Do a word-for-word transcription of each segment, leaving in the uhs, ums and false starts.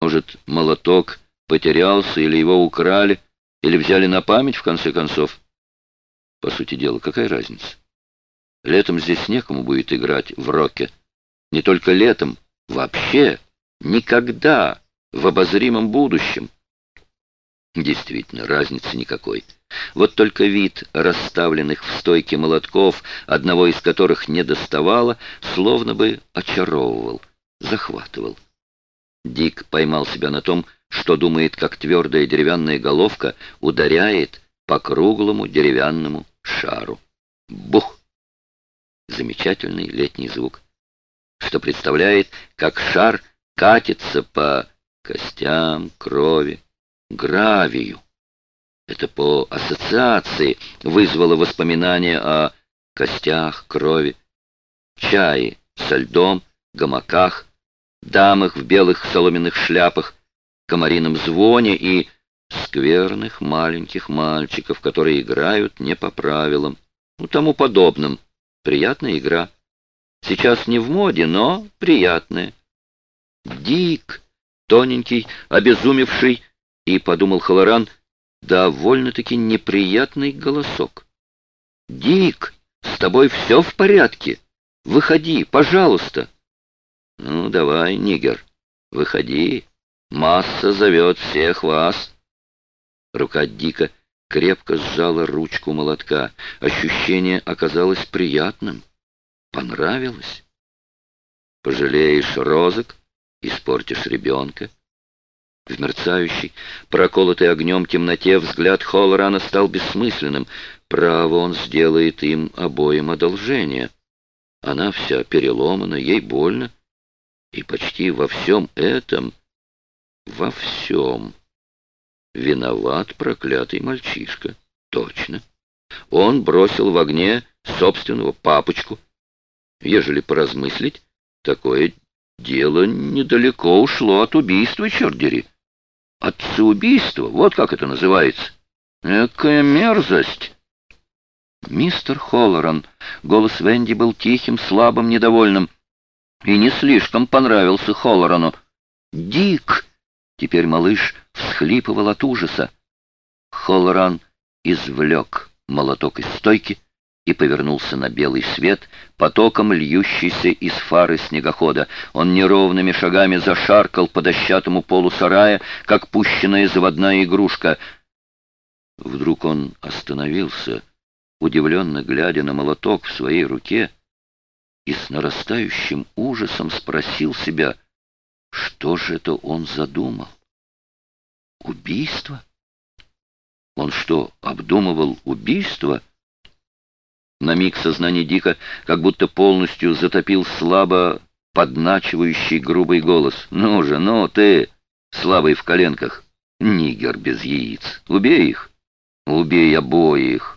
Может, молоток потерялся, или его украли, или взяли на память, в конце концов? По сути дела, какая разница? Летом здесь некому будет играть в роке. Не только летом, вообще, никогда, в обозримом будущем. Действительно, разницы никакой. Вот только вид расставленных в стойке молотков, одного из которых не доставало, словно бы очаровывал, захватывал. Дик поймал себя на том, что думает, как твердая деревянная головка ударяет по круглому деревянному шару. Бух! Замечательный летний звук, что представляет, как шар катится по костям, крови, гравию. Это по ассоциации вызвало воспоминания о костях, крови, чае со льдом, гамаках, дамах в белых соломенных шляпах, комарином звоне и скверных маленьких мальчиков, которые играют не по правилам, ну, тому подобным. Приятная игра. Сейчас не в моде, но приятная. Дик, тоненький, обезумевший, и, подумал Халлоран, довольно-таки неприятный голосок. «Дик, с тобой все в порядке? Выходи, пожалуйста!» «Ну, давай, нигер, выходи. Масса зовет всех вас». Рука Дика крепко сжала ручку молотка. Ощущение оказалось приятным. Понравилось. Пожалеешь розок, испортишь ребенка. В мерцающей, проколотой огнем темноте взгляд Халлорана стал бессмысленным. Право, он сделает им обоим одолжение. Она вся переломана, ей больно. И почти во всем этом, во всем, виноват проклятый мальчишка. Точно. Он бросил в огне собственного папочку. Ежели поразмыслить, такое дело недалеко ушло от убийства, черт дери. Отцеубийство, вот как это называется. Экая мерзость. Мистер Халлоран, голос Венди был тихим, слабым, недовольным. И не слишком понравился Халлорану. «Дик!» Теперь малыш всхлипывал от ужаса. Халлоран извлек молоток из стойки и повернулся на белый свет, потоком льющийся из фары снегохода. Он неровными шагами зашаркал по дощатому полу сарая, как пущенная заводная игрушка. Вдруг он остановился, удивленно глядя на молоток в своей руке, и с нарастающим ужасом спросил себя, что же это он задумал? Убийство? Он что, обдумывал убийство? На миг сознание Дика как будто полностью затопил слабо подначивающий грубый голос. «Ну же, ну ты, слабый в коленках, нигер без яиц, убей их, убей обоих».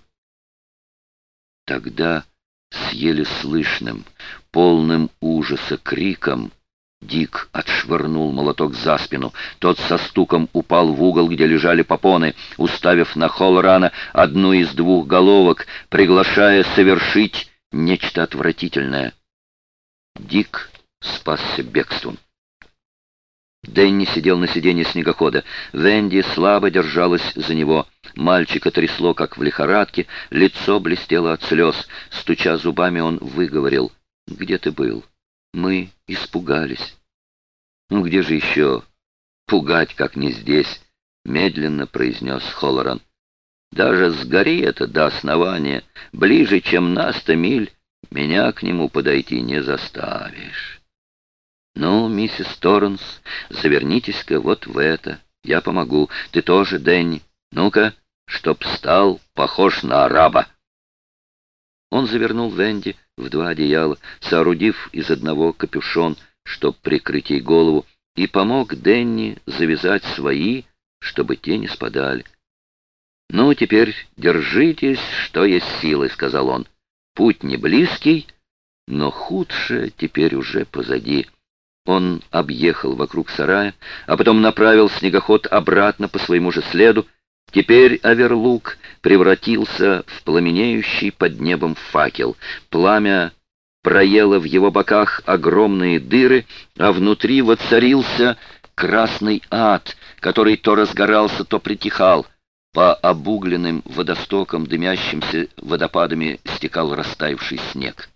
Тогда с еле слышным, полным ужаса криком Дик отшвырнул молоток за спину. Тот со стуком упал в угол, где лежали попоны, уставив на Халлорана одну из двух головок, приглашая совершить нечто отвратительное. Дик спасся бегством. Дэнни сидел на сиденье снегохода. Венди слабо держалась за него. Мальчика трясло, как в лихорадке, лицо блестело от слез. Стуча зубами, он выговорил: «Где ты был? Мы испугались». «Ну где же еще пугать, как не здесь?» — медленно произнес Халлоран. «Даже сгори это до основания, ближе, чем на сто миль, меня к нему подойти не заставишь». «Ну, миссис Торренс, завернитесь-ка вот в это. Я помогу. Ты тоже, Дэнни. Ну-ка, чтоб стал похож на араба». Он завернул Венди в два одеяла, соорудив из одного капюшон, чтоб прикрыть ей голову, и помог Дэнни завязать свои, чтобы те не спадали. «Ну, теперь держитесь, что есть силы», — сказал он. «Путь не близкий, но худшее теперь уже позади». Он объехал вокруг сарая, а потом направил снегоход обратно по своему же следу. Теперь Оверлук превратился в пламенеющий под небом факел. Пламя проело в его боках огромные дыры, а внутри воцарился красный ад, который то разгорался, то притихал. По обугленным водостокам, дымящимся водопадами стекал растаявший снег.